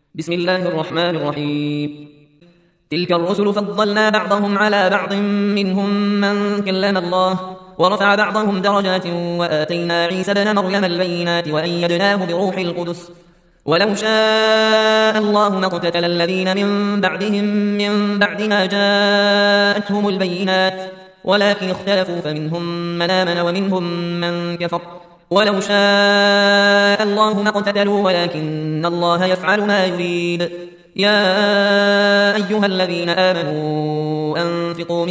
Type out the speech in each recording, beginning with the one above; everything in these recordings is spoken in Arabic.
بسم الله الرحمن الرحيم. تلك الرسل فضلنا بعضهم على بعض، منهم من كلم الله ورفع بعضهم درجات، وآتينا عيسى ابن مريم البينات وأيدناه بروح القدس. ولو شاء الله ما اقتتل الذين من بعدهم من بعد ما جاءتهم البينات، ولكن اختلفوا فمنهم من آمن ومنهم من كفر. ولو شاء الله ما اقتتلوا ولكن الله يفعل ما يريد. يا أيها الذين آمنوا أنفقوا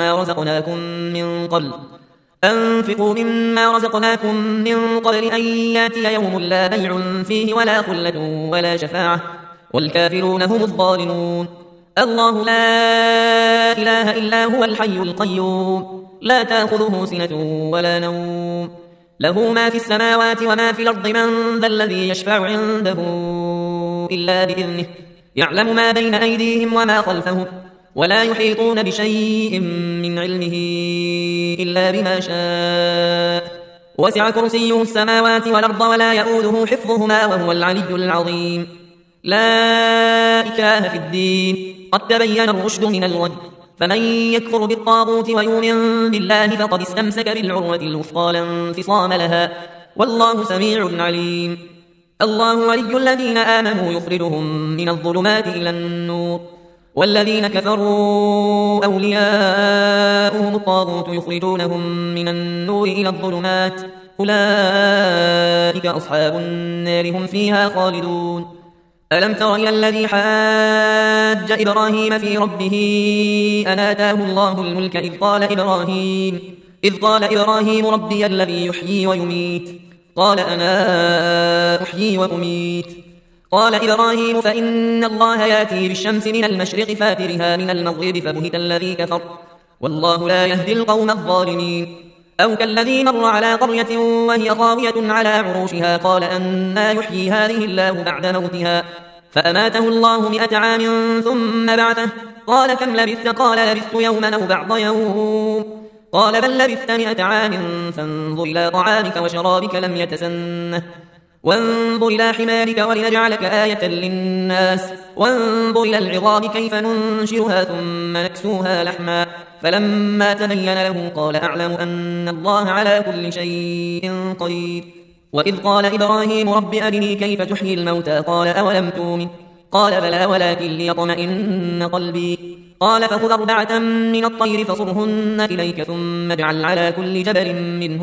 مما رزقناكم من قبل أن ياتي يوم لا بيع فيه ولا خلة ولا شفاعة والكافرون هم الظالمون. الله لا إله إلا هو الحي القيوم، لا تأخذه سنة ولا نوم، له ما في السماوات وما في الأرض. من ذا الذي يشفع عنده إلا بإذنه، يعلم ما بين أيديهم وما خلفهم، ولا يحيطون بشيء من علمه إلا بما شاء. وسع كرسيه السماوات والأرض ولا يؤوده حفظهما وهو العلي العظيم. لا إكراه في الدين، قد تبين الرشد من الغي، فمن يكفر بالطاغوت ويؤمن بالله فقد استمسك بالعروة الوثقى لا انفصام لها، والله سميع عليم. الله ولي الذين آمنوا يخرجهم من الظلمات إلى النور، والذين كفروا أولياؤهم الطاغوت يخرجونهم من النور إلى الظلمات، أولئك أصحاب النار هم فيها خالدون. ألم تر إلى الذي حاج إبراهيم في ربه أن آتاه الله الملك إذ قال إبراهيم ربي الذي يحيي ويميت، قال أنا أحيي وأميت. قال إبراهيم فإن الله يأتي بالشمس من المشرق فاترها من المغرب فبهت الذي كفر، والله لا يهدي القوم الظالمين. أو كالذي مر على قرية وهي خاوية على عروشها قال أنى يحيي هذه الله بعد موتها، فأماته الله 100 عام ثم بعثه، قال كم لبثت؟ قال لبثت يوما أو بعض يوم، قال بل لبثت 100 عام فانظر إلى طعامك وشرابك لم يتسنه، وانظر إلى حمارك ولنجعلك آية للناس، وانظر إلى العظام كيف ننشرها ثم نكسوها لحما، فلما تبين له قال أعلم أن الله على كل شيء قدير. وإذ قال إبراهيم رب أرني كيف تحيي الموتى، قال أولم تؤمن، قال بلى ولكن ليطمئن قلبي، قال فخذ 4 من الطير فصرهن إليك ثم اجعل على كل جبل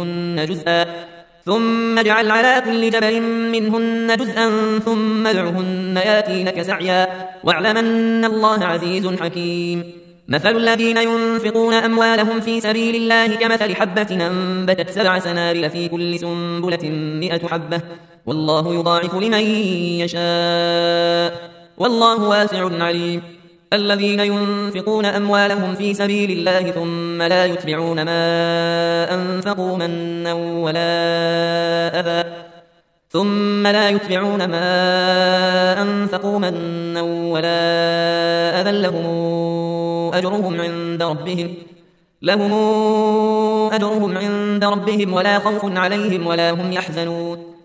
منهن جزءا ثم ادعهن ياتينك سعيا، واعلم أن الله عزيز حكيم. مثل الذين ينفقون أموالهم في سبيل الله كمثل حبة أنبتت 7 سنابل في كل سنبلة 100 حبة، والله يضاعف لمن يشاء، والله واسع عليم. الذين ينفقون أموالهم في سبيل الله ثم لا يتبعون ما أنفقوا منا ولا أذى لهم أجرهم عند ربهم ولا خوف عليهم ولا هم يحزنون.